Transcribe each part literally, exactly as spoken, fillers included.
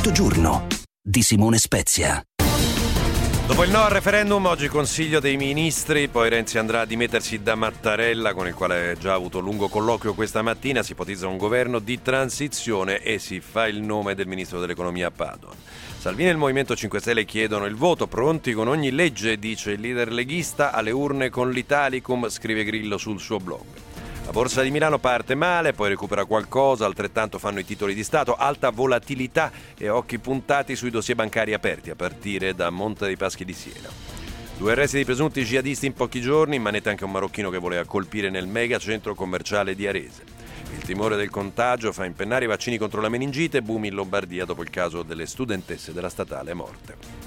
tutto giorno di Simone Spezia. Dopo il no al referendum, oggi Consiglio dei Ministri, poi Renzi andrà a dimettersi da Mattarella, con il quale ha già avuto un lungo colloquio questa mattina. Si ipotizza un governo di transizione e si fa il nome del ministro dell'economia Padoan. Salvini e il Movimento cinque Stelle chiedono il voto, pronti con ogni legge, dice il leader leghista, alle urne con l'Italicum, scrive Grillo sul suo blog. La borsa di Milano parte male, poi recupera qualcosa, altrettanto fanno i titoli di Stato, alta volatilità e occhi puntati sui dossier bancari aperti a partire da Monte dei Paschi di Siena. Due arresti di presunti jihadisti in pochi giorni, in manetta anche un marocchino che voleva colpire nel mega centro commerciale di Arese. Il timore del contagio fa impennare i vaccini contro la meningite, boom in Lombardia dopo il caso delle studentesse della statale morte.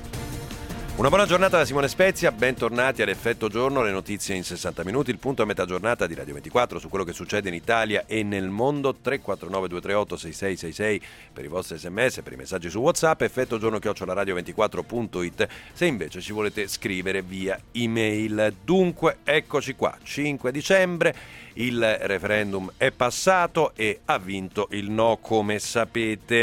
Una buona giornata da Simone Spezia, bentornati all'Effetto Giorno, le notizie in sessanta minuti, il punto a metà giornata di Radio ventiquattro su quello che succede in Italia e nel mondo. Tre quattro nove due tre otto sei sei sei sei per i vostri sms, per i messaggi su WhatsApp, effetto giorno chiocciola radio ventiquattro punto it se invece ci volete scrivere via email. Dunque, eccoci qua, cinque dicembre, il referendum è passato e ha vinto il no, come sapete,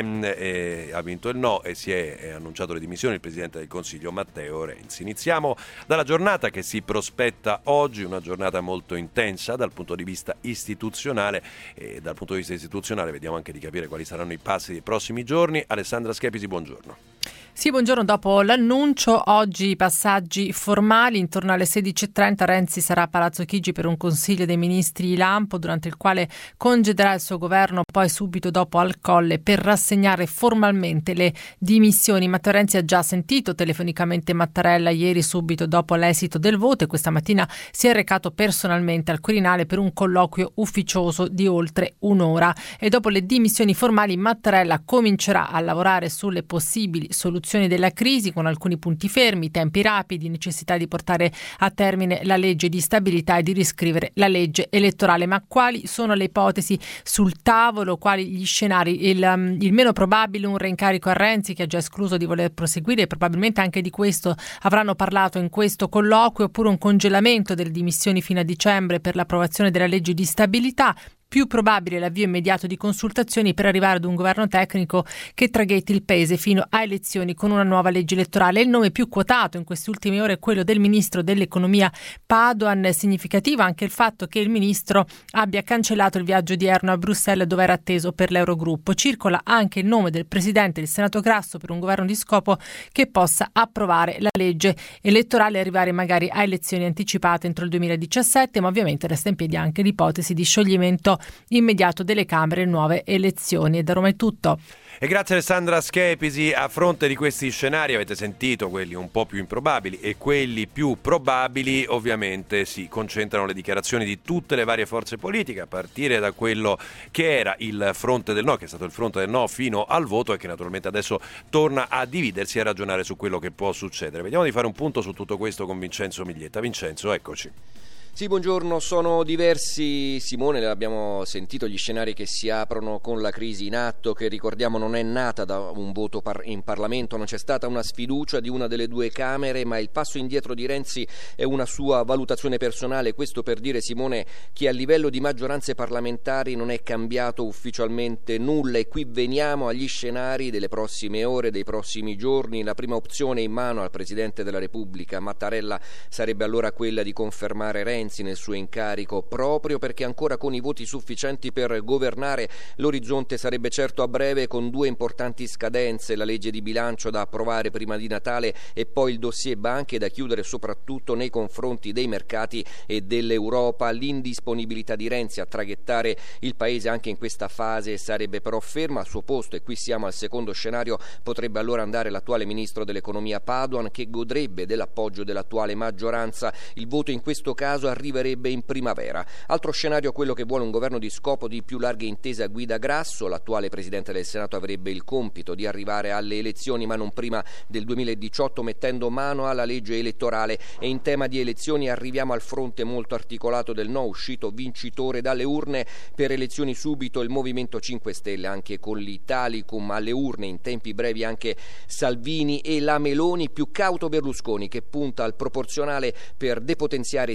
e ha vinto il no e si è, è annunciato le dimissioni il Presidente del Consiglio Matteo Renzi. Iniziamo dalla giornata che si prospetta oggi, una giornata molto intensa dal punto di vista istituzionale, e dal punto di vista istituzionale vediamo anche di capire quali saranno i passi dei prossimi giorni. Alessandra Schepisi, buongiorno. Sì, buongiorno. Dopo l'annuncio, oggi passaggi formali. Intorno alle sedici e trenta Renzi sarà a Palazzo Chigi per un Consiglio dei Ministri lampo, durante il quale congederà il suo governo, poi subito dopo al Colle per rassegnare formalmente le dimissioni. Matteo Renzi ha già sentito telefonicamente Mattarella ieri subito dopo l'esito del voto e questa mattina si è recato personalmente al Quirinale per un colloquio ufficioso di oltre un'ora. E dopo le dimissioni formali Mattarella comincerà a lavorare sulle possibili soluzioni della crisi, con alcuni punti fermi, tempi rapidi, necessità di portare a termine la legge di stabilità e di riscrivere la legge elettorale. Ma quali sono le ipotesi sul tavolo? Quali gli scenari? Il, um, il meno probabile, un reincarico a Renzi, che ha già escluso di voler proseguire, e probabilmente anche di questo avranno parlato in questo colloquio, oppure un congelamento delle dimissioni fino a dicembre per l'approvazione della legge di stabilità. Più probabile l'avvio immediato di consultazioni per arrivare ad un governo tecnico che traghetti il paese fino a elezioni con una nuova legge elettorale. Il nome più quotato in queste ultime ore è quello del ministro dell'economia Padoan. Significativa anche il fatto che il ministro abbia cancellato il viaggio odierno a Bruxelles, dove era atteso per l'Eurogruppo. Circola anche il nome del presidente del Senato Grasso per un governo di scopo che possa approvare la legge elettorale e arrivare magari a elezioni anticipate entro il duemiladiciassette, ma ovviamente resta in piedi anche l'ipotesi di scioglimento immediato delle Camere e nuove elezioni. E da Roma è tutto. E grazie Alessandra Schepisi. A fronte di questi scenari, avete sentito quelli un po' più improbabili e quelli più probabili, ovviamente si concentrano le dichiarazioni di tutte le varie forze politiche, a partire da quello che era il fronte del no, che è stato il fronte del no fino al voto e che naturalmente adesso torna a dividersi e a ragionare su quello che può succedere. Vediamo di fare un punto su tutto questo con Vincenzo Miglietta. Vincenzo, eccoci. Sì, buongiorno, sono diversi, Simone, l'abbiamo sentito, gli scenari che si aprono con la crisi in atto, che ricordiamo non è nata da un voto par- in Parlamento, non c'è stata una sfiducia di una delle due Camere, ma il passo indietro di Renzi è una sua valutazione personale. Questo per dire, Simone, che a livello di maggioranze parlamentari non è cambiato ufficialmente nulla, e qui veniamo agli scenari delle prossime ore, dei prossimi giorni. La prima opzione in mano al Presidente della Repubblica Mattarella sarebbe allora quella di confermare Renzi nel suo incarico, proprio perché ancora con i voti sufficienti per governare. L'orizzonte sarebbe certo a breve, con due importanti scadenze: la legge di bilancio da approvare prima di Natale e poi il dossier banche da chiudere, soprattutto nei confronti dei mercati e dell'Europa. L'indisponibilità di Renzi a traghettare il paese anche in questa fase sarebbe però ferma al suo posto, e qui siamo al secondo scenario. Potrebbe allora andare l'attuale ministro dell'economia Padoan, che godrebbe dell'appoggio dell'attuale maggioranza. Il voto in questo caso arriverebbe in primavera. Altro scenario, quello che vuole un governo di scopo di più larghe intese a guida Grasso. L'attuale Presidente del Senato avrebbe il compito di arrivare alle elezioni, ma non prima del duemiladiciotto, mettendo mano alla legge elettorale. E in tema di elezioni arriviamo al fronte molto articolato del no, uscito vincitore dalle urne. Per elezioni subito il Movimento cinque Stelle, anche con l'Italicum alle urne in tempi brevi anche Salvini e la Meloni, più cauto Berlusconi, che punta al proporzionale per depotenziare sia i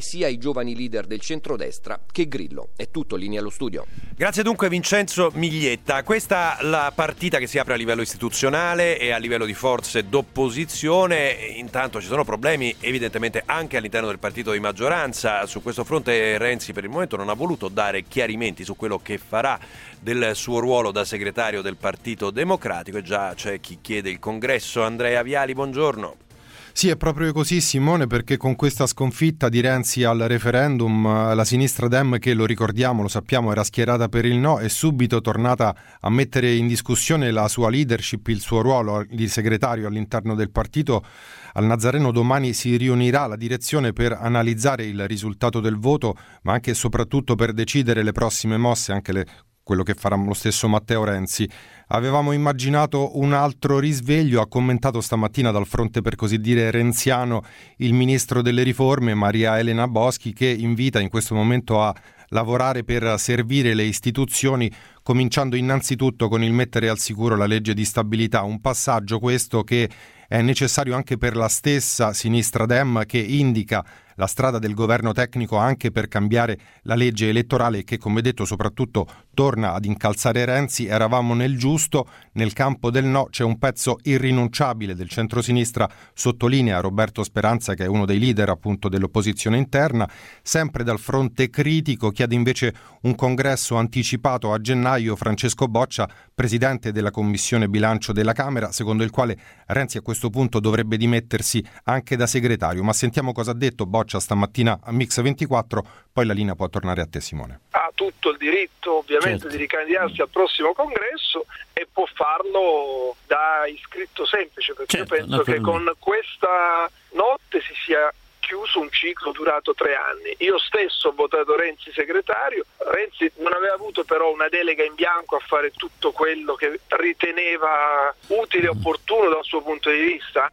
giovani leader del centrodestra che Grillo. È tutto, linea allo studio. Grazie dunque Vincenzo Miglietta. Questa è la partita che si apre a livello istituzionale e a livello di forze d'opposizione. Intanto ci sono problemi evidentemente anche all'interno del partito di maggioranza. Su questo fronte Renzi per il momento non ha voluto dare chiarimenti su quello che farà del suo ruolo da segretario del Partito Democratico e già c'è chi chiede il congresso. Andrea Viali, buongiorno. Sì, è proprio così Simone, perché con questa sconfitta di Renzi al referendum la sinistra Dem, che lo ricordiamo, lo sappiamo, era schierata per il no, è subito tornata a mettere in discussione la sua leadership, il suo ruolo di segretario all'interno del partito. Al Nazareno domani si riunirà la direzione per analizzare il risultato del voto, ma anche e soprattutto per decidere le prossime mosse, anche le quello che farà lo stesso Matteo Renzi. Avevamo immaginato un altro risveglio, ha commentato stamattina dal fronte per così dire renziano il ministro delle riforme Maria Elena Boschi, che invita in questo momento a lavorare per servire le istituzioni, cominciando innanzitutto con il mettere al sicuro la legge di stabilità, un passaggio questo che è necessario anche per la stessa sinistra Dem, che indica la strada del governo tecnico anche per cambiare la legge elettorale che, come detto, soprattutto torna ad incalzare Renzi. Eravamo nel giusto, nel campo del no c'è un pezzo irrinunciabile del centrosinistra, sottolinea Roberto Speranza, che è uno dei leader appunto dell'opposizione interna. Sempre dal fronte critico chiede invece un congresso anticipato a gennaio Francesco Boccia, presidente della Commissione Bilancio della Camera, secondo il quale Renzi a questo punto dovrebbe dimettersi anche da segretario. Ma sentiamo cosa ha detto Boccia stamattina a Mix ventiquattro, poi la linea può tornare a te Simone. Ha tutto il diritto ovviamente, certo, di ricandidarsi al prossimo congresso e può farlo da iscritto semplice, perché certo, io penso che con questa notte si sia chiuso un ciclo durato tre anni. Io stesso ho votato Renzi segretario. Renzi non aveva avuto però una delega in bianco a fare tutto quello che riteneva utile e opportuno dal suo punto di vista.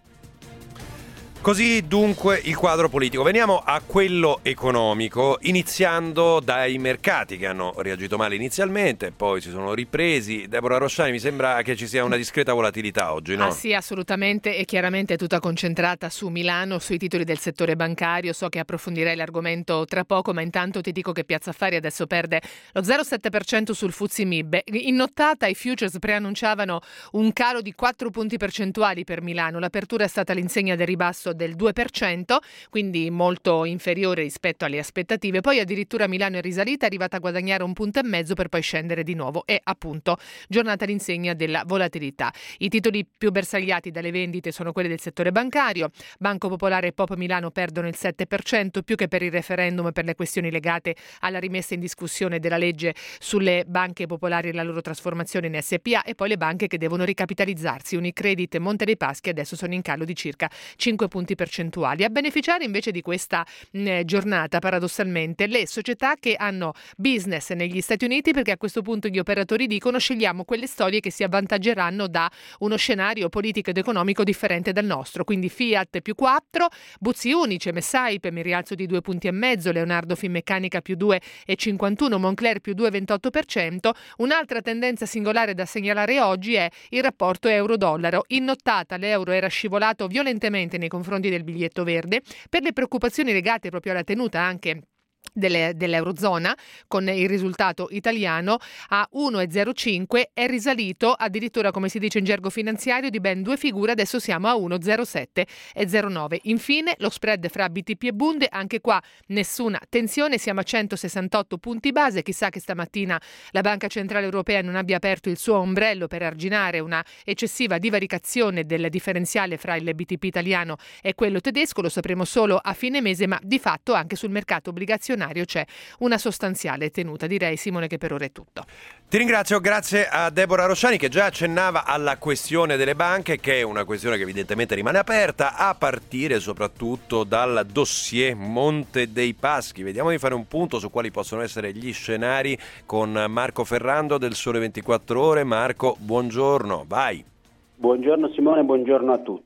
Così dunque il quadro politico. Veniamo a quello economico, iniziando dai mercati che hanno reagito male inizialmente, poi si sono ripresi. Deborah Rosciani, mi sembra che ci sia una discreta volatilità oggi, no? Ah sì, assolutamente, e chiaramente è tutta concentrata su Milano, sui titoli del settore bancario. So che approfondirei l'argomento tra poco, ma intanto ti dico che Piazza Affari adesso perde lo zero virgola sette per cento sul Fuzzi Mib. In nottata i futures preannunciavano un calo di quattro punti percentuali per Milano. L'apertura è stata all'insegna del ribasso del due per cento, quindi molto inferiore rispetto alle aspettative. Poi addirittura Milano è risalita, è arrivata a guadagnare un punto e mezzo per poi scendere di nuovo. E appunto giornata all'insegna della volatilità. I titoli più bersagliati dalle vendite sono quelli del settore bancario. Banco Popolare e Pop Milano perdono il sette per cento, più che per il referendum e per le questioni legate alla rimessa in discussione della legge sulle banche popolari e la loro trasformazione in S P A, e poi le banche che devono ricapitalizzarsi. Unicredit e Monte dei Paschi adesso sono in calo di circa cinque punti percentuali. A beneficiare invece di questa mh, giornata paradossalmente le società che hanno business negli Stati Uniti, perché a questo punto gli operatori dicono: scegliamo quelle storie che si avvantaggeranno da uno scenario politico ed economico differente dal nostro. Quindi Fiat più quattro, Buzzi Unice, Messaip mi rialzo di due punti e mezzo, Leonardo Finmeccanica più due virgola cinquantuno, Moncler più due virgola ventotto per cento. Un'altra tendenza singolare da segnalare oggi è il rapporto euro-dollaro. In nottata l'euro era scivolato violentemente nei confronti del biglietto verde per le preoccupazioni legate proprio alla tenuta anche Delle, dell'Eurozona, con il risultato italiano a uno virgola zero cinque è risalito addirittura, come si dice in gergo finanziario, di ben due figure. Adesso siamo a uno virgola zero sette e zero nove. Infine lo spread fra B T P e Bund, anche qua nessuna tensione, siamo a centosessantotto punti base. Chissà che stamattina la Banca Centrale Europea non abbia aperto il suo ombrello per arginare una eccessiva divaricazione del differenziale fra il B T P italiano e quello tedesco. Lo sapremo solo a fine mese, ma di fatto anche sul mercato obbligazionario c'è una sostanziale tenuta. Direi, Simone, che per ora è tutto. Ti ringrazio, grazie a Deborah Rosciani, che già accennava alla questione delle banche, che è una questione che evidentemente rimane aperta, a partire soprattutto dal dossier Monte dei Paschi. Vediamo di fare un punto su quali possono essere gli scenari con Marco Ferrando del Sole ventiquattro Ore. Marco, buongiorno, vai. Buongiorno Simone, buongiorno a tutti.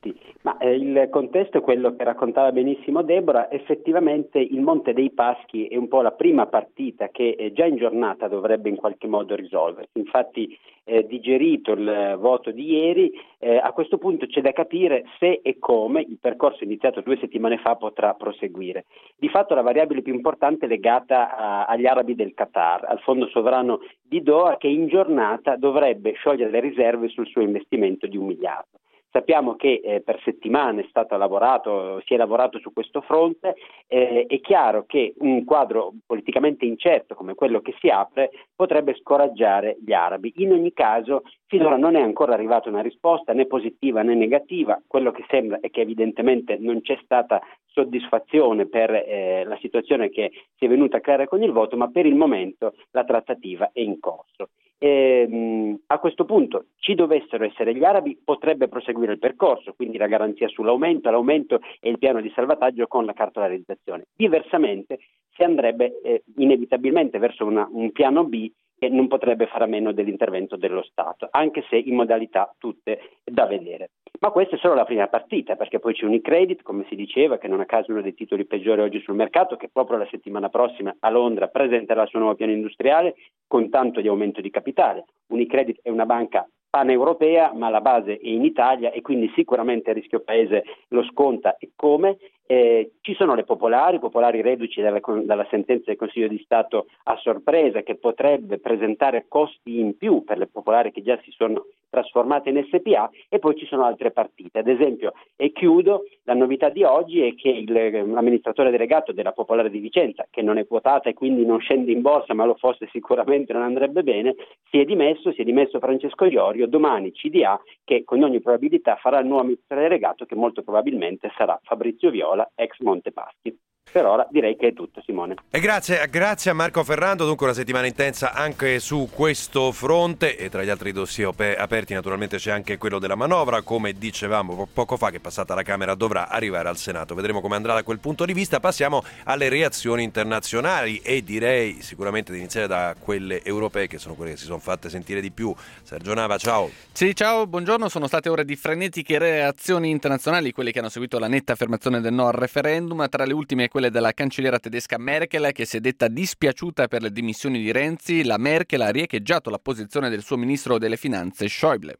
Ma eh, il contesto è quello che raccontava benissimo Deborah. Effettivamente il Monte dei Paschi è un po' la prima partita che eh, già in giornata dovrebbe in qualche modo risolversi. Infatti, eh, digerito il voto di ieri, eh, a questo punto c'è da capire se e come il percorso iniziato due settimane fa potrà proseguire. Di fatto la variabile più importante è legata a, agli arabi del Qatar, al fondo sovrano di Doha, che in giornata dovrebbe sciogliere le riserve sul suo investimento di un miliardo. Sappiamo che eh, per settimane è stato lavorato, si è lavorato su questo fronte. Eh, è chiaro che un quadro politicamente incerto come quello che si apre potrebbe scoraggiare gli arabi. In ogni caso, finora non è ancora arrivata una risposta né positiva né negativa. Quello che sembra è che evidentemente non c'è stata soddisfazione per eh, la situazione che si è venuta a creare con il voto, ma per il momento la trattativa è in corso. E, mh, a questo punto ci dovessero essere gli arabi, potrebbe proseguire il percorso, quindi la garanzia sull'aumento, l'aumento e il piano di salvataggio con la cartolarizzazione. Diversamente si andrebbe eh, inevitabilmente verso una, un piano B che non potrebbe fare a meno dell'intervento dello Stato, anche se in modalità tutte da vedere. Ma questa è solo la prima partita, perché poi c'è Unicredit, come si diceva, che non a caso è uno dei titoli peggiori oggi sul mercato, che proprio la settimana prossima a Londra presenterà il suo nuovo piano industriale con tanto di aumento di capitale. Unicredit è una banca paneuropea, ma la base è in Italia e quindi sicuramente il rischio paese lo sconta. E come? Eh, ci sono le popolari, popolari reduci dalla, dalla sentenza del Consiglio di Stato a sorpresa, che potrebbe presentare costi in più per le popolari che già si sono trasformate in S P A, e poi ci sono altre partite. Ad esempio, e chiudo, la novità di oggi è che il, l'amministratore delegato della Popolare di Vicenza, che non è quotata e quindi non scende in borsa, ma lo fosse sicuramente non andrebbe bene, si è dimesso, si è dimesso Francesco Iorio. Domani C D A, che con ogni probabilità farà il nuovo amministratore delegato, che molto probabilmente sarà Fabrizio Viola, ex Montepaschi. Per ora direi che è tutto, Simone. E grazie, grazie a Marco Ferrando. Dunque una settimana intensa anche su questo fronte, e tra gli altri dossier aperti naturalmente c'è anche quello della manovra, come dicevamo poco fa, che passata alla Camera dovrà arrivare al Senato. Vedremo come andrà da quel punto di vista. Passiamo alle reazioni internazionali e direi sicuramente di iniziare da quelle europee, che sono quelle che si sono fatte sentire di più. Sergio Nava, ciao. Sì, ciao, buongiorno. Sono state ore di frenetiche reazioni internazionali, quelle che hanno seguito la netta affermazione del no al referendum. Tra le ultime quelle della cancelliera tedesca Merkel, che si è detta dispiaciuta per le dimissioni di Renzi. La Merkel ha riecheggiato la posizione del suo ministro delle finanze Schäuble.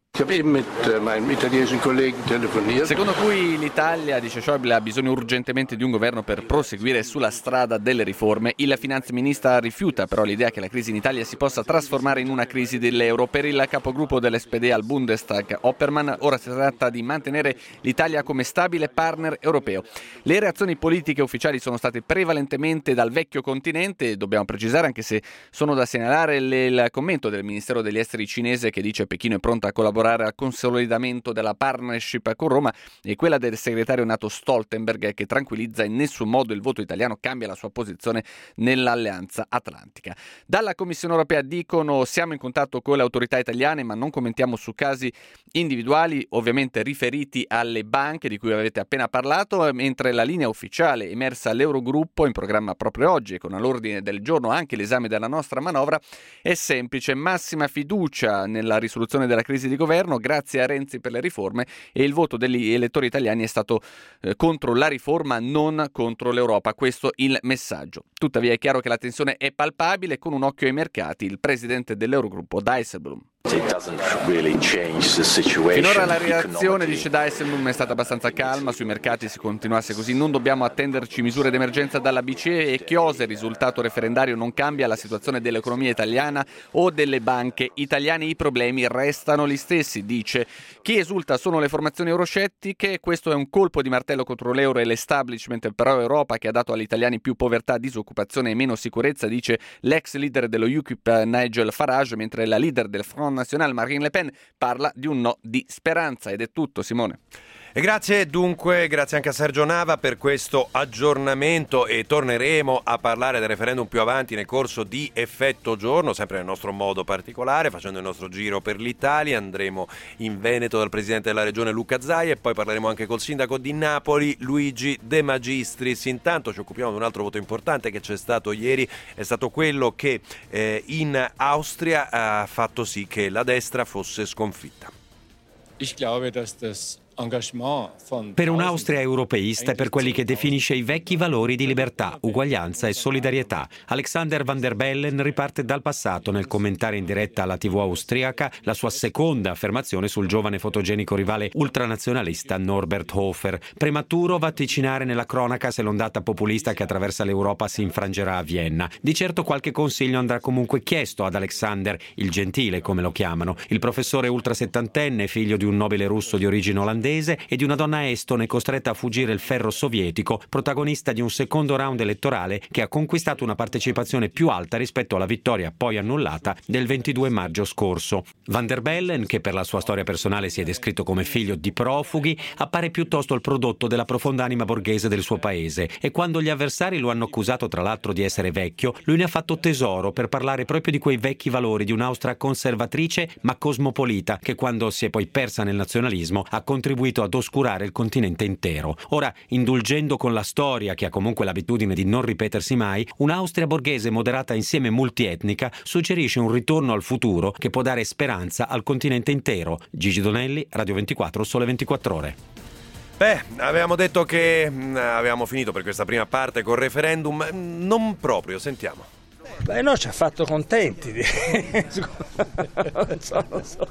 Secondo cui l'Italia, dice Schäuble, ha bisogno urgentemente di un governo per proseguire sulla strada delle riforme. Il finanziaministro rifiuta però l'idea che la crisi in Italia si possa trasformare in una crisi dell'euro. Per il capogruppo dell'S P D al Bundestag, Oppermann, ora si tratta di mantenere l'Italia come stabile partner europeo. Le reazioni politiche ufficiali sono state prevalentemente dal vecchio continente, dobbiamo precisare, anche se sono da segnalare il commento del Ministero degli Esteri cinese, che dice Pechino è pronta a collaborare al consolidamento della partnership con Roma, e quella del segretario NATO Stoltenberg, che tranquillizza: in nessun modo il voto italiano cambia la sua posizione nell'alleanza atlantica. Dalla Commissione europea dicono: siamo in contatto con le autorità italiane, ma non commentiamo su casi individuali, ovviamente riferiti alle banche di cui avete appena parlato, mentre la linea ufficiale emersa all'Eurogruppo, in programma proprio oggi e con all'ordine del giorno anche l'esame della nostra manovra, è semplice: massima fiducia nella risoluzione della crisi di governo, grazie a Renzi per le riforme, e il voto degli elettori italiani è stato eh, contro la riforma, non contro l'Europa. Questo il messaggio. Tuttavia è chiaro che la tensione è palpabile, con un occhio ai mercati. Il presidente dell'Eurogruppo, Dijsselbloem. Finora la reazione, dice Dijsselbloem, è stata abbastanza calma. Sui mercati si continuasse così non dobbiamo attenderci misure d'emergenza dalla B C E, e chiose il risultato referendario non cambia la situazione dell'economia italiana o delle banche italiane. I problemi restano gli stessi, dice. Chi esulta sono le formazioni euroscettiche. Questo è un colpo di martello contro l'euro e l'establishment pro Europa, che ha dato agli italiani più povertà, disoccupazione e meno sicurezza, dice l'ex leader dello U K I P Nigel Farage, mentre la leader del Front National Marine Le Pen parla di un no di speranza. Ed è tutto, Simone. E grazie dunque, grazie anche a Sergio Nava per questo aggiornamento, e torneremo a parlare del referendum più avanti nel corso di Effetto Giorno, sempre nel nostro modo particolare, facendo il nostro giro per l'Italia. Andremo in Veneto dal presidente della regione Luca Zaia, e poi parleremo anche col sindaco di Napoli Luigi De Magistris. Intanto ci occupiamo di un altro voto importante che c'è stato ieri, è stato quello che eh, in Austria ha fatto sì che la destra fosse sconfitta. Ich glaube, dass das per un'Austria europeista e per quelli che definisce i vecchi valori di libertà, uguaglianza e solidarietà. Alexander Van der Bellen riparte dal passato nel commentare in diretta alla tivù austriaca la sua seconda affermazione sul giovane fotogenico rivale ultranazionalista Norbert Hofer. Prematuro vaticinare nella cronaca se l'ondata populista che attraversa l'Europa si infrangerà a Vienna. Di certo qualche consiglio andrà comunque chiesto ad Alexander, il gentile come lo chiamano, il professore ultrasettantenne, figlio di un nobile russo di origine olandese e di una donna estone costretta a fuggire il ferro sovietico, protagonista di un secondo round elettorale che ha conquistato una partecipazione più alta rispetto alla vittoria poi annullata del ventidue maggio scorso. Van der Bellen, che per la sua storia personale si è descritto come figlio di profughi, appare piuttosto il prodotto della profonda anima borghese del suo paese e quando gli avversari lo hanno accusato tra l'altro di essere vecchio, lui ne ha fatto tesoro per parlare proprio di quei vecchi valori di un'Austria conservatrice ma cosmopolita che quando si è poi persa nel nazionalismo ha contribuito ad oscurare il continente intero. Ora, indulgendo con la storia, che ha comunque l'abitudine di non ripetersi mai, un'Austria borghese moderata insieme multietnica suggerisce un ritorno al futuro che può dare speranza al continente intero. Gigi Donelli, Radio ventiquattro, Sole ventiquattro Ore. Beh, avevamo detto che mh, avevamo finito per questa prima parte col referendum, non proprio, sentiamo. Beh, no, ci ha fatto contenti. non so, non so.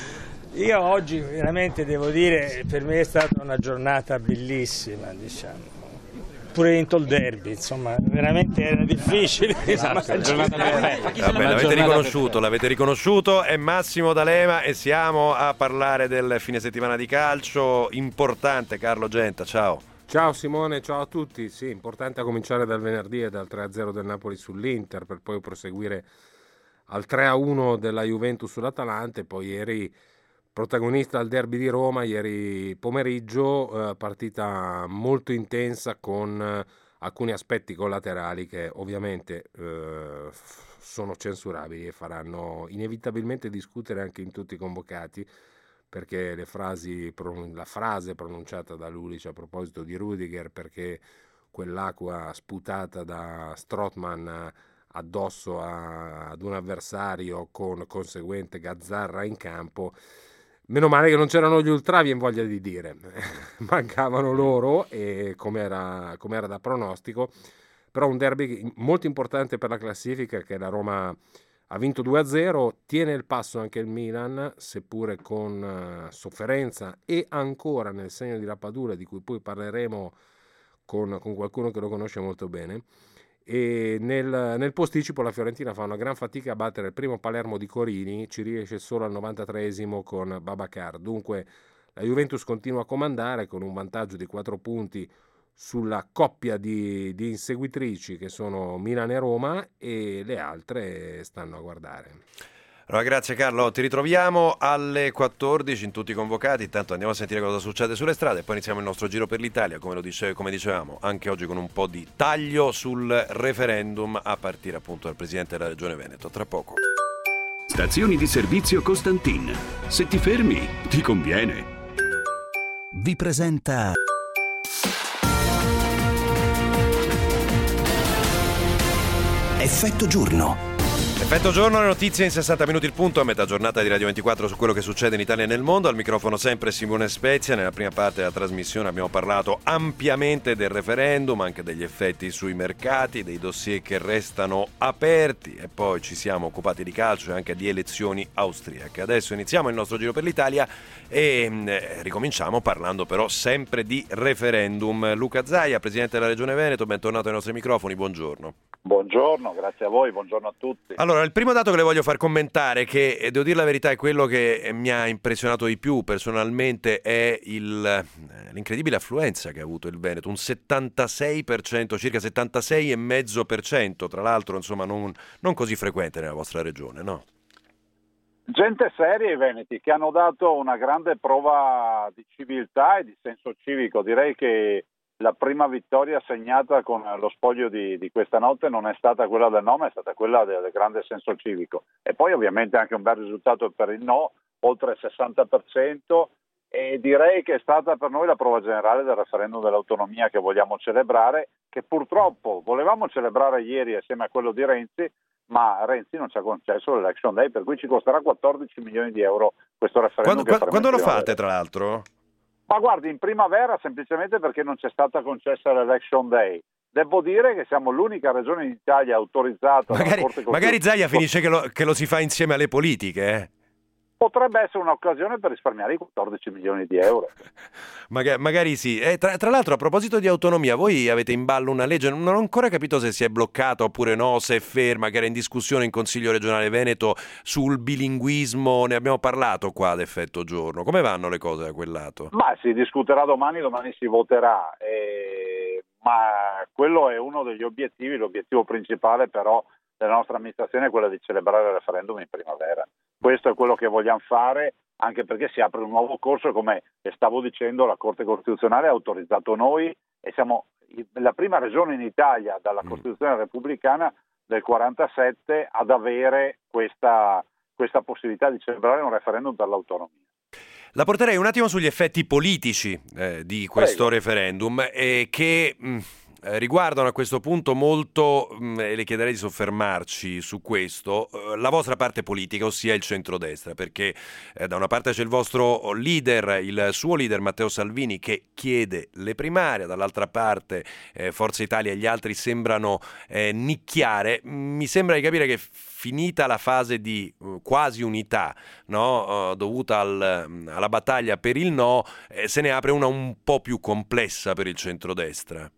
Io oggi veramente devo dire, per me è stata una giornata bellissima, diciamo. Pure vinto il derby, insomma, veramente era difficile. Esatto, giornata perfetta. Vabbè, l'avete riconosciuto, l'avete riconosciuto, è Massimo D'Alema e siamo a parlare del fine settimana di calcio importante. Carlo Genta, ciao. Ciao Simone, ciao a tutti. Sì, importante a cominciare dal venerdì e dal tre a zero del Napoli sull'Inter per poi proseguire al tre a uno della Juventus sull'Atalanta e poi ieri protagonista al derby di Roma, ieri pomeriggio, eh, partita molto intensa con eh, alcuni aspetti collaterali che ovviamente eh, sono censurabili e faranno inevitabilmente discutere anche in tutti i convocati, perché le frasi, la frase pronunciata da Lulic a proposito di Rudiger, perché quell'acqua sputata da Strootman addosso a, ad un avversario con conseguente gazzarra in campo. Meno male che non c'erano gli ultra, viene voglia di dire, mancavano loro e come era, come era da pronostico, però un derby molto importante per la classifica, che la Roma ha vinto due a zero, tiene il passo anche il Milan, seppure con uh, sofferenza e ancora nel segno di Lapadula, di cui poi parleremo con, con qualcuno che lo conosce molto bene. E nel, nel posticipo la Fiorentina fa una gran fatica a battere il primo Palermo di Corini, ci riesce solo al novantatreesimo con Babacar. Dunque la Juventus continua a comandare con un vantaggio di quattro punti sulla coppia di, di inseguitrici che sono Milan e Roma, e le altre stanno a guardare. Allora, grazie Carlo, ti ritroviamo alle quattordici in tutti i convocati. Intanto andiamo a sentire cosa succede sulle strade e poi iniziamo il nostro giro per l'Italia, come, lo dice, come dicevamo anche oggi, con un po' di taglio sul referendum, a partire appunto dal Presidente della Regione Veneto. Tra poco. Stazioni di servizio Costantin. Se ti fermi, ti conviene. Vi presenta Effetto Giorno. Effetto Giorno, le notizie in sessanta minuti il punto, a metà giornata di Radio ventiquattro su quello che succede in Italia e nel mondo. Al microfono sempre Simone Spezia. Nella prima parte della trasmissione abbiamo parlato ampiamente del referendum, anche degli effetti sui mercati, dei dossier che restano aperti, e poi ci siamo occupati di calcio e anche di elezioni austriache. Adesso iniziamo il nostro giro per l'Italia e eh, ricominciamo parlando però sempre di referendum. Luca Zaia, Presidente della Regione Veneto, bentornato ai nostri microfoni, buongiorno. Buongiorno, grazie a voi, buongiorno a tutti. Allora, il primo dato che le voglio far commentare, che devo dire la verità è quello che mi ha impressionato di più personalmente, è il, l'incredibile affluenza che ha avuto il Veneto, un settantasei per cento, circa settantasei virgola cinque per cento, tra l'altro insomma non, non così frequente nella vostra regione, no? Gente seria i veneti, che hanno dato una grande prova di civiltà e di senso civico. Direi che la prima vittoria segnata con lo spoglio di, di questa notte non è stata quella del no, ma è stata quella del, del grande senso civico. E poi ovviamente anche un bel risultato per il no, oltre il sessanta per cento, e direi che è stata per noi la prova generale del referendum dell'autonomia che vogliamo celebrare, che purtroppo volevamo celebrare ieri assieme a quello di Renzi, ma Renzi non ci ha concesso l'election day, per cui ci costerà quattordici milioni di euro questo referendum. Quando, quando, quando lo fate, tra l'altro? Ma guardi, in primavera semplicemente perché non c'è stata concessa l'Election Day. Devo dire che siamo l'unica regione in Italia autorizzata magari, dalla Corte Costituzionale. Magari Zaia finisce che lo, che lo si fa insieme alle politiche, eh? Potrebbe essere un'occasione per risparmiare i quattordici milioni di euro. Magari, magari sì. E tra, tra l'altro, a proposito di autonomia, voi avete in ballo una legge, non ho ancora capito se si è bloccata oppure no, se è ferma, che era in discussione in Consiglio regionale Veneto sul bilinguismo, ne abbiamo parlato qua ad effetto giorno. Come vanno le cose da quel lato? Ma si discuterà domani, domani si voterà, eh, ma quello è uno degli obiettivi, l'obiettivo principale però della nostra amministrazione è quello di celebrare il referendum in primavera. Questo è quello che vogliamo fare, anche perché si apre un nuovo corso, come stavo dicendo, la Corte Costituzionale ha autorizzato noi e siamo la prima regione in Italia dalla Costituzione repubblicana del quarantasette ad avere questa, questa possibilità di celebrare un referendum per l'autonomia. La porterei un attimo sugli effetti politici eh, di questo Prego. referendum eh, che... Mh... riguardano a questo punto molto, e le chiederei di soffermarci su questo, la vostra parte politica, ossia il centrodestra, perché eh, da una parte c'è il vostro leader, il suo leader Matteo Salvini, che chiede le primarie, dall'altra parte eh, Forza Italia e gli altri sembrano eh, nicchiare. Mi sembra di capire che finita la fase di uh, quasi unità, no? uh, dovuta al, alla battaglia per il no, eh, se ne apre una un po' più complessa per il centrodestra.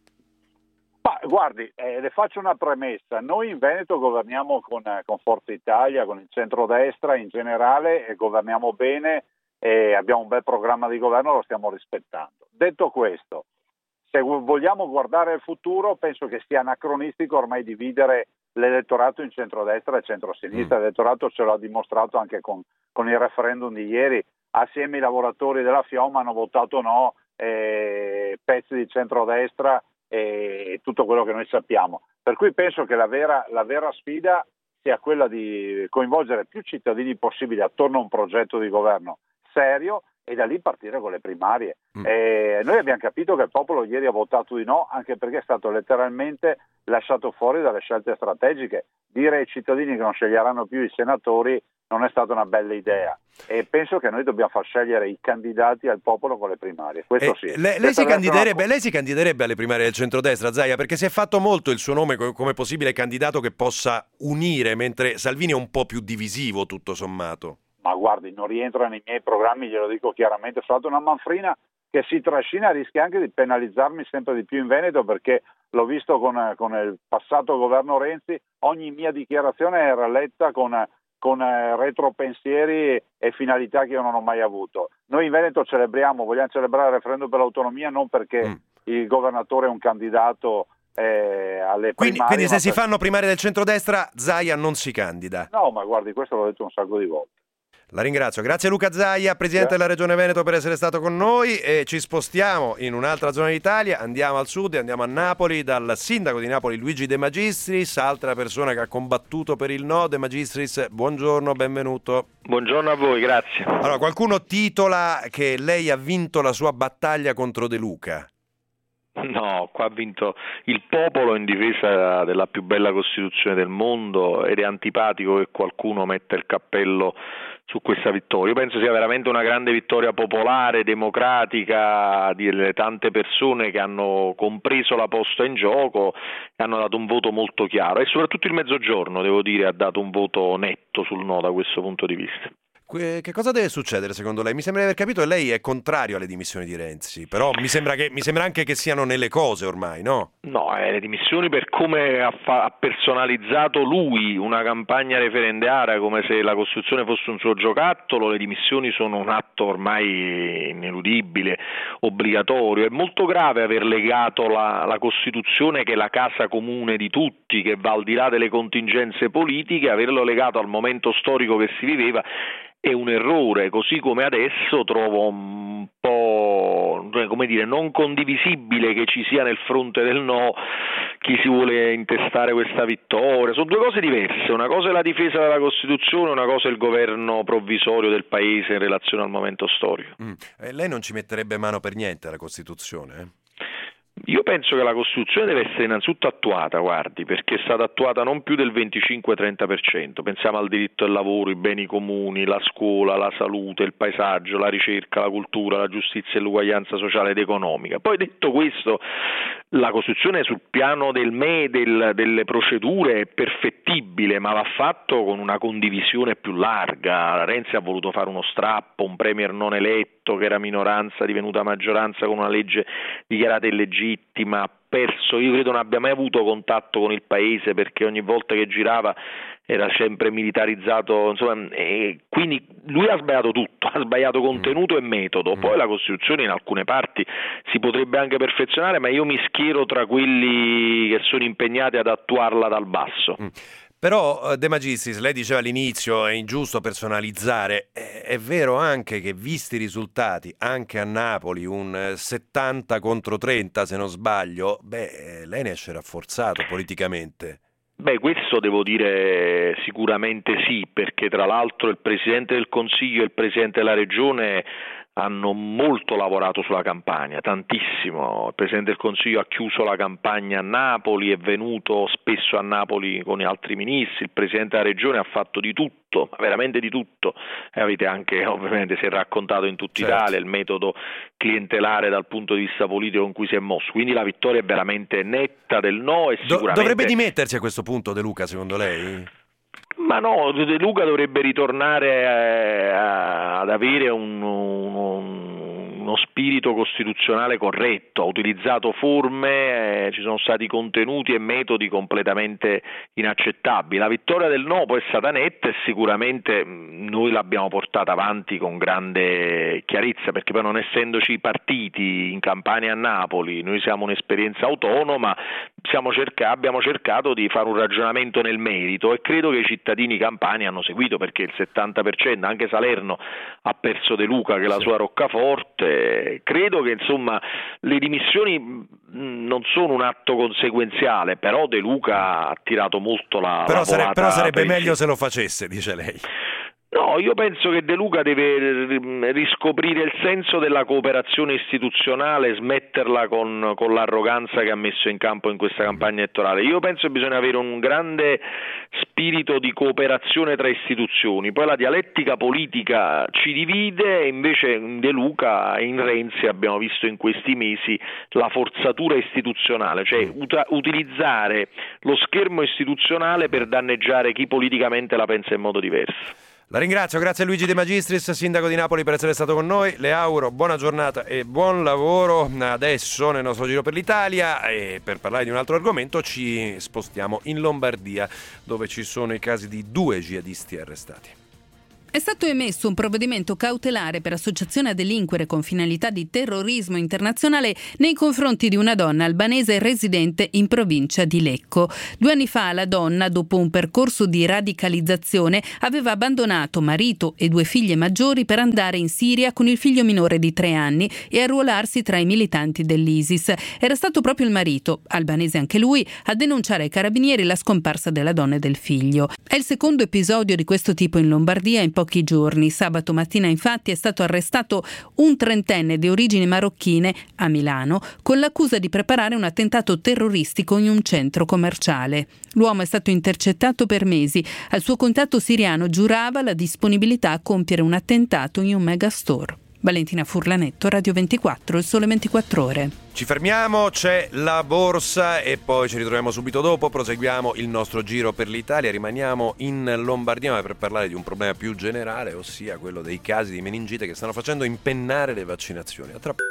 Ma guardi, eh, le faccio una premessa. Noi in Veneto governiamo con, con Forza Italia, con il centrodestra in generale, e governiamo bene e abbiamo un bel programma di governo, lo stiamo rispettando. Detto questo, se vogliamo guardare il futuro, penso che sia anacronistico ormai dividere l'elettorato in centrodestra e centrosinistra. Mm. L'elettorato ce l'ha dimostrato anche con, con il referendum di ieri. Assieme i lavoratori della FIOM hanno votato no, eh, pezzi di centrodestra e tutto quello che noi sappiamo. Per cui penso che la vera, la vera sfida sia quella di coinvolgere più cittadini possibile attorno a un progetto di governo serio e da lì partire con le primarie. Mm. E noi abbiamo capito che il popolo ieri ha votato di no, anche perché è stato letteralmente lasciato fuori dalle scelte strategiche. Dire ai cittadini che non sceglieranno più i senatori non è stata una bella idea, e penso che noi dobbiamo far scegliere i candidati al popolo con le primarie. Questo eh, sì. Lei, lei, si candiderebbe, lei si candiderebbe alle primarie del centrodestra, Zaia, perché si è fatto molto il suo nome come possibile candidato che possa unire, mentre Salvini è un po' più divisivo tutto sommato. Ma guardi, non rientra nei miei programmi, glielo dico chiaramente. Ho fatto una manfrina che si trascina, rischia anche di penalizzarmi sempre di più in Veneto, perché l'ho visto con, con il passato governo Renzi. Ogni mia dichiarazione era letta con con eh, retropensieri e finalità che io non ho mai avuto. Noi in Veneto celebriamo, vogliamo celebrare il referendum per l'autonomia non perché mm. il governatore è un candidato eh, alle quindi, primarie. Quindi se per... si fanno primarie del centrodestra, Zaia non si candida? No, ma guardi, questo l'ho detto un sacco di volte. La ringrazio. Grazie Luca Zaia, Presidente della Regione Veneto, per essere stato con noi, e ci spostiamo in un'altra zona d'Italia, andiamo al sud e andiamo a Napoli dal sindaco di Napoli Luigi De Magistris, altra persona che ha combattuto per il no. De Magistris, buongiorno, benvenuto. Buongiorno a voi, grazie. Allora, qualcuno titola che lei ha vinto la sua battaglia contro De Luca. No, qua ha vinto il popolo in difesa della più bella Costituzione del mondo, ed è antipatico che qualcuno metta il cappello su questa vittoria. Io penso sia veramente una grande vittoria popolare, democratica, delle tante persone che hanno compreso la posta in gioco e hanno dato un voto molto chiaro, e soprattutto il Mezzogiorno, devo dire, ha dato un voto netto sul no da questo punto di vista. Che cosa deve succedere secondo lei? Mi sembra di aver capito che lei è contrario alle dimissioni di Renzi, però mi sembra, che, mi sembra anche che siano nelle cose ormai, no? No, eh, le dimissioni per come ha, fa- ha personalizzato lui una campagna referendaria come se la Costituzione fosse un suo giocattolo. Le dimissioni sono un atto ormai ineludibile, obbligatorio. È molto grave aver legato la, la Costituzione, che è la casa comune di tutti, che va al di là delle contingenze politiche, averlo legato al momento storico che si viveva è un errore, così come adesso trovo un po', come dire, non condivisibile che ci sia nel fronte del no chi si vuole intestare questa vittoria. Sono due cose diverse, una cosa è la difesa della Costituzione, una cosa è il governo provvisorio del Paese in relazione al momento storico. Mm. Eh, lei non ci metterebbe mano per niente alla Costituzione, eh? Io penso che la Costituzione deve essere innanzitutto attuata, guardi, perché è stata attuata non più del venticinque trenta per cento. Pensiamo al diritto al lavoro, i beni comuni, la scuola, la salute, il paesaggio, la ricerca, la cultura, la giustizia e l'uguaglianza sociale ed economica. Poi detto questo, la Costituzione sul piano del me, del, delle procedure è perfettibile, ma va fatto con una condivisione più larga. Renzi ha voluto fare uno strappo, un premier non eletto che era minoranza divenuta maggioranza con una legge dichiarata illegittima, ha perso, io credo non abbia mai avuto contatto con il paese perché ogni volta che girava era sempre militarizzato, insomma, e quindi lui ha sbagliato tutto, ha sbagliato contenuto e metodo. Poi la Costituzione in alcune parti si potrebbe anche perfezionare, ma io mi schiero tra quelli che sono impegnati ad attuarla dal basso. Mm. Però De Magistris, lei diceva all'inizio è ingiusto personalizzare, è vero anche che visti i risultati anche a Napoli un settanta contro trenta se non sbaglio, beh lei ne esce rafforzato politicamente. Beh, questo devo dire sicuramente sì, perché tra l'altro il Presidente del Consiglio e il Presidente della Regione hanno molto lavorato sulla campagna, tantissimo. Il Presidente del Consiglio ha chiuso la campagna a Napoli, è venuto spesso a Napoli con gli altri ministri, il Presidente della Regione ha fatto di tutto, veramente di tutto, e avete anche, ovviamente si è raccontato in tutta certo. Italia il metodo clientelare dal punto di vista politico con cui si è mosso, quindi la vittoria è veramente netta del no e sicuramente... Do- dovrebbe dimettersi a questo punto De Luca, secondo lei? Ma no, De Luca dovrebbe ritornare eh, ad avere un, un, uno spirito costituzionale corretto, ha utilizzato forme, eh, ci sono stati contenuti e metodi completamente inaccettabili. La vittoria del no poi è stata netta e sicuramente noi l'abbiamo portata avanti con grande chiarezza, perché poi non essendoci partiti in Campania e a Napoli, noi siamo un'esperienza autonoma, siamo cerca- abbiamo cercato di fare un ragionamento nel merito e credo che i cittadini campani hanno seguito, perché il settanta per cento, anche Salerno ha perso De Luca che è la sua roccaforte. Credo che insomma le dimissioni non sono un atto conseguenziale, però De Luca ha tirato molto la però, la sare- però sarebbe per meglio se lo facesse, dice lei. No, io penso che De Luca deve riscoprire il senso della cooperazione istituzionale, smetterla con, con l'arroganza che ha messo in campo in questa campagna elettorale. Io penso che bisogna avere un grande spirito di cooperazione tra istituzioni, poi la dialettica politica ci divide e invece in De Luca e in Renzi abbiamo visto in questi mesi la forzatura istituzionale, cioè ut- utilizzare lo schermo istituzionale per danneggiare chi politicamente la pensa in modo diverso. La ringrazio, grazie a Luigi De Magistris, sindaco di Napoli, per essere stato con noi. Le auguro buona giornata e buon lavoro adesso nel nostro Giro per l'Italia, e per parlare di un altro argomento ci spostiamo in Lombardia, dove ci sono i casi di due jihadisti arrestati. È stato emesso un provvedimento cautelare per associazione a delinquere con finalità di terrorismo internazionale nei confronti di una donna albanese residente in provincia di Lecco. Due anni fa la donna, dopo un percorso di radicalizzazione, aveva abbandonato marito e due figlie maggiori per andare in Siria con il figlio minore di tre anni e arruolarsi tra i militanti dell'ISIS. Era stato proprio il marito, albanese anche lui, a denunciare ai carabinieri la scomparsa della donna e del figlio. È il secondo episodio di questo tipo in Lombardia in pochi giorni. Sabato mattina infatti è stato arrestato un trentenne di origini marocchine a Milano con l'accusa di preparare un attentato terroristico in un centro commerciale. L'uomo è stato intercettato per mesi. Al suo contatto siriano giurava la disponibilità a compiere un attentato in un megastore. Valentina Furlanetto, Radio ventiquattro, Il Sole ventiquattro Ore. Ci fermiamo, c'è la borsa e poi ci ritroviamo subito dopo, proseguiamo il nostro giro per l'Italia, rimaniamo in Lombardia per parlare di un problema più generale, ossia quello dei casi di meningite che stanno facendo impennare le vaccinazioni. A tra...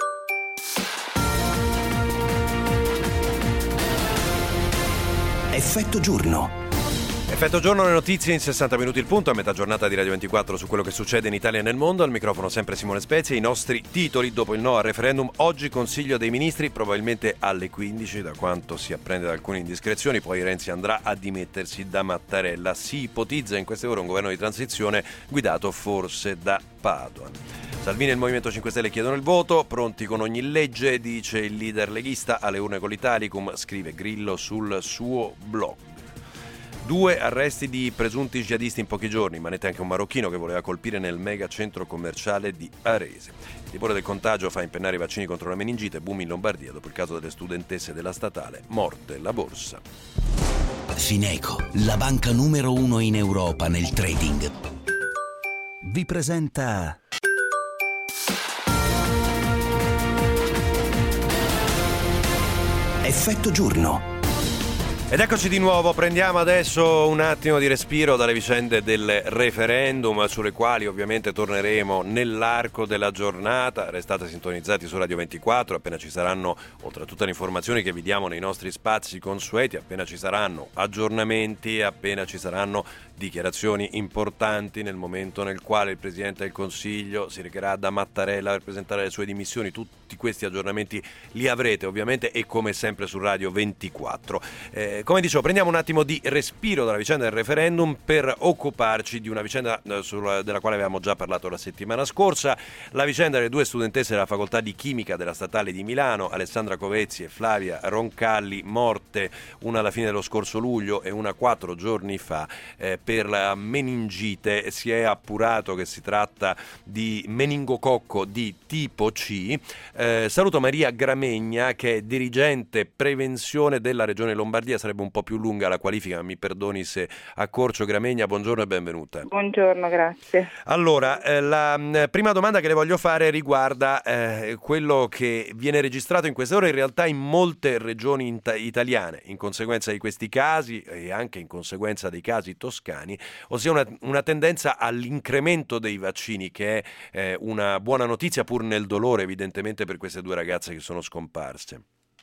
Effetto giorno. Effetto giorno, le notizie in sessanta minuti il punto, a metà giornata di Radio ventiquattro su quello che succede in Italia e nel mondo. Al microfono sempre Simone Spezia. I nostri titoli: dopo il no al referendum, oggi Consiglio dei Ministri, probabilmente alle quindici, da quanto si apprende da alcune indiscrezioni. Poi Renzi andrà a dimettersi da Mattarella. Si ipotizza in queste ore un governo di transizione guidato forse da Padoan. Salvini e il Movimento cinque Stelle chiedono il voto, pronti con ogni legge, dice il leader leghista. Alle urne con l'Italicum, scrive Grillo sul suo blog. Due arresti di presunti jihadisti in pochi giorni, manette anche un marocchino che voleva colpire nel mega centro commerciale di Arese. Il timore del contagio fa impennare i vaccini contro la meningite, boom in Lombardia dopo il caso delle studentesse della statale, morte la borsa. Fineco, la banca numero uno in Europa nel trading, vi presenta Effetto Giorno. Ed eccoci di nuovo, prendiamo adesso un attimo di respiro dalle vicende del referendum, sulle quali ovviamente torneremo nell'arco della giornata. Restate sintonizzati su Radio ventiquattro, appena ci saranno, oltre a tutte le informazioni che vi diamo nei nostri spazi consueti, appena ci saranno aggiornamenti, appena ci saranno dichiarazioni importanti nel momento nel quale il Presidente del Consiglio si recherà da Mattarella per presentare le sue dimissioni. Tutti questi aggiornamenti li avrete ovviamente e come sempre su Radio ventiquattro. Eh, come dicevo, prendiamo un attimo di respiro dalla vicenda del referendum per occuparci di una vicenda sulla, della quale avevamo già parlato la settimana scorsa, la vicenda delle due studentesse della facoltà di chimica della Statale di Milano, Alessandra Covezzi e Flavia Roncalli, morte una alla fine dello scorso luglio e una quattro giorni fa eh, per la meningite. Si è appurato che si tratta di meningococco di tipo C. Eh, saluto Maria Gramegna, che è dirigente prevenzione della Regione Lombardia. Sarebbe un po' più lunga la qualifica, mi perdoni se accorcio. Gramegna, buongiorno e benvenuta. Buongiorno, grazie. Allora, eh, la mh, prima domanda che le voglio fare riguarda eh, quello che viene registrato in queste ore in realtà in molte regioni in ta- italiane, in conseguenza di questi casi e anche in conseguenza dei casi toscani, ossia una, una tendenza all'incremento dei vaccini, che è eh, una buona notizia pur nel dolore evidentemente per queste due ragazze che sono scomparse.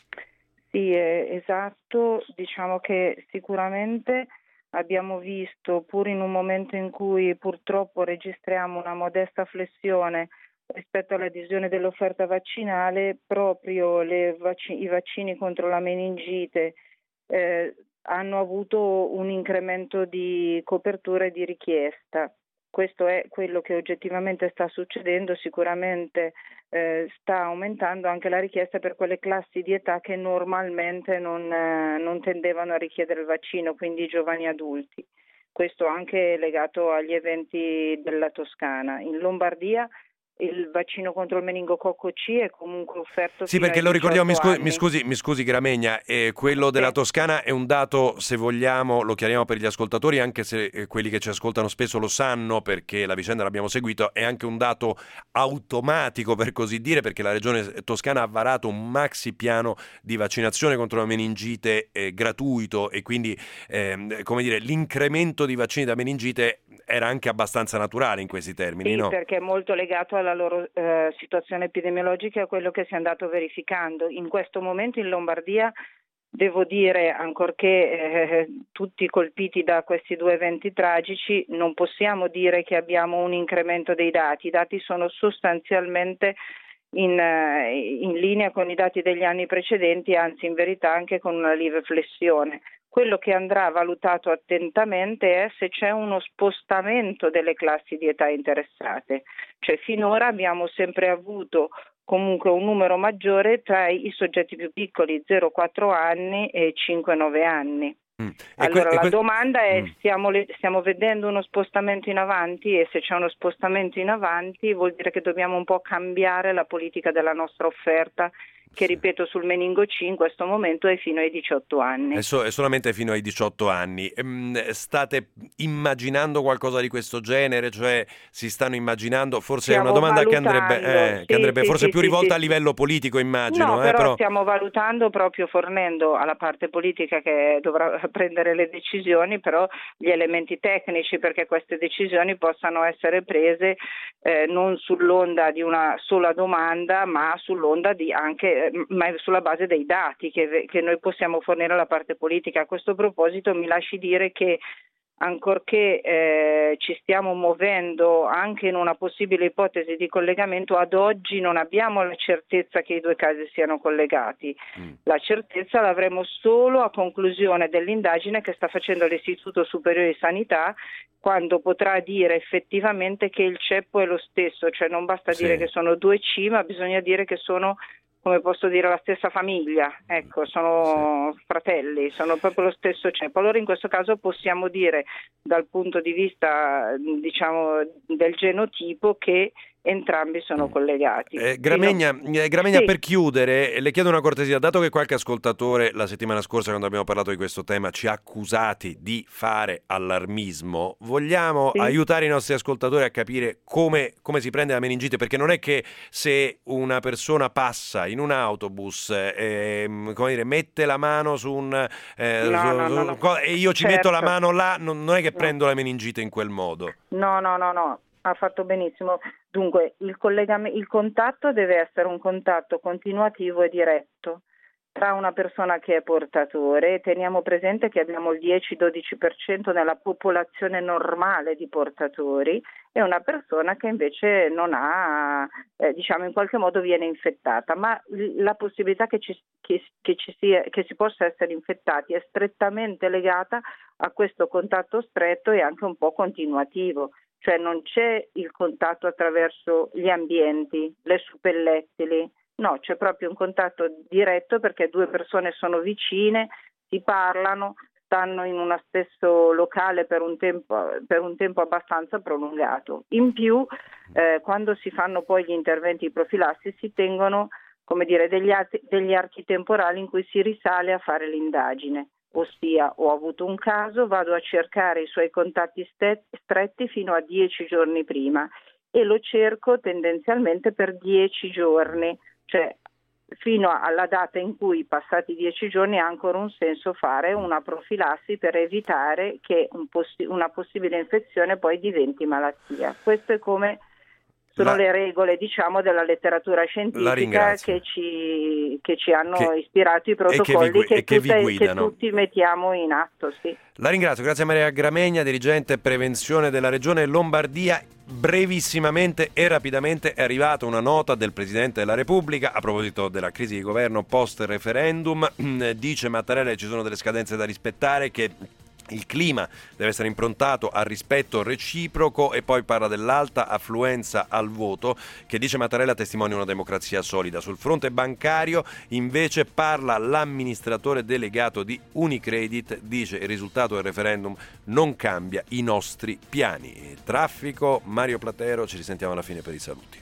Sì, è esatto, diciamo che sicuramente abbiamo visto, pur in un momento in cui purtroppo registriamo una modesta flessione rispetto all'adesione dell'offerta vaccinale, proprio le vac- i vaccini contro la meningite eh, hanno avuto un incremento di copertura e di richiesta. Questo è quello che oggettivamente sta succedendo, sicuramente eh, sta aumentando anche la richiesta per quelle classi di età che normalmente non, eh, non tendevano a richiedere il vaccino, quindi i giovani adulti. Questo anche legato agli eventi della Toscana. In Lombardia il vaccino contro il meningococco C è comunque offerto. Sì, perché lo ricordiamo, mi scusi, anni. mi scusi, mi scusi Gramegna, eh, quello della Toscana è un dato, se vogliamo, lo chiariamo per gli ascoltatori, anche se eh, quelli che ci ascoltano spesso lo sanno, perché la vicenda l'abbiamo seguito, è anche un dato automatico, per così dire, perché la regione toscana ha varato un maxi piano di vaccinazione contro la meningite eh, gratuito, e quindi eh, come dire, l'incremento di vaccini da meningite era anche abbastanza naturale in questi termini, sì, no? Perché è molto legato alla loro eh, situazione epidemiologica e a quello che si è andato verificando. In questo momento in Lombardia, devo dire, ancorché eh, tutti colpiti da questi due eventi tragici, non possiamo dire che abbiamo un incremento dei dati. I dati sono sostanzialmente in, in linea con i dati degli anni precedenti, anzi in verità anche con una lieve flessione. Quello che andrà valutato attentamente è se c'è uno spostamento delle classi di età interessate, cioè finora abbiamo sempre avuto comunque un numero maggiore tra i soggetti più piccoli, zero quattro anni e cinque nove anni. Mm. Allora que- la que- domanda è, mm. stiamo, le- stiamo vedendo uno spostamento in avanti, e se c'è uno spostamento in avanti vuol dire che dobbiamo un po' cambiare la politica della nostra offerta, che ripeto sul meningo C in questo momento è fino ai diciotto anni. È, so- è solamente fino ai diciotto anni. Ehm, state immaginando qualcosa di questo genere? Cioè si stanno immaginando, forse stiamo è una domanda che valutando, andrebbe, eh, sì, che andrebbe sì, forse sì, più sì, rivolta sì. a livello politico, immagino. No, eh, però, però stiamo valutando, proprio fornendo alla parte politica che dovrà prendere le decisioni, però gli elementi tecnici perché queste decisioni possano essere prese eh, non sull'onda di una sola domanda, ma sull'onda di anche eh, ma sulla base dei dati che, che noi possiamo fornire alla parte politica. A questo proposito mi lasci dire che ancorché eh, ci stiamo muovendo anche in una possibile ipotesi di collegamento, ad oggi non abbiamo la certezza che i due casi siano collegati. Mm. La certezza l'avremo solo a conclusione dell'indagine che sta facendo l'Istituto Superiore di Sanità, quando potrà dire effettivamente che il ceppo è lo stesso, cioè non basta sì. dire che sono due C, ma bisogna dire che sono come posso dire, la stessa famiglia, ecco, sono sì. fratelli, sono proprio lo stesso ceppo. Allora in questo caso possiamo dire dal punto di vista, diciamo, del genotipo che entrambi sono collegati. Eh, Gramegna, eh, Gramegna sì. per chiudere, le chiedo una cortesia, dato che qualche ascoltatore la settimana scorsa quando abbiamo parlato di questo tema ci ha accusati di fare allarmismo, vogliamo sì. aiutare i nostri ascoltatori a capire come, come si prende la meningite, perché non è che se una persona passa in un autobus eh, come dire, mette la mano su un eh, no, su, no, su, no, no. e io ci certo. metto la mano là, non, non è che no. prendo la meningite in quel modo. No, no, no, no. Ha fatto benissimo. Dunque, il, collegam- il contatto deve essere un contatto continuativo e diretto tra una persona che è portatore. Teniamo presente che abbiamo il dieci-dodici per cento nella popolazione normale di portatori e una persona che invece non ha, eh, diciamo in qualche modo viene infettata, ma l- la possibilità che ci, che, che ci sia, che si possa essere infettati è strettamente legata a questo contatto stretto e anche un po' continuativo. Cioè non c'è il contatto attraverso gli ambienti, le suppellettili, no, c'è proprio un contatto diretto perché due persone sono vicine, si parlano, stanno in uno stesso locale per un tempo, per un tempo abbastanza prolungato. In più, eh, quando si fanno poi gli interventi di profilassi si tengono, come dire, degli archi, degli archi temporali in cui si risale a fare l'indagine. Ossia, ho avuto un caso, vado a cercare i suoi contatti stretti fino a dieci giorni prima e lo cerco tendenzialmente per dieci giorni, cioè fino alla data in cui, passati dieci giorni, ha ancora un senso fare una profilassi per evitare che un possi- una possibile infezione poi diventi malattia. Questo è come sono la... le regole, diciamo, della letteratura scientifica che ci, che ci hanno che... ispirato i protocolli che, che, che, tutte, che tutti mettiamo in atto. Sì. La ringrazio, grazie a Maria Gramegna, dirigente prevenzione della Regione Lombardia. Brevissimamente e rapidamente è arrivata una nota del Presidente della Repubblica a proposito della crisi di governo post referendum. Dice Mattarella che ci sono delle scadenze da rispettare, che il clima deve essere improntato al rispetto reciproco, e poi parla dell'alta affluenza al voto che, dice Mattarella, testimonia una democrazia solida. Sul fronte bancario invece parla l'amministratore delegato di Unicredit, dice il risultato del referendum non cambia i nostri piani. Traffico, Mario Platero, ci risentiamo alla fine per i saluti.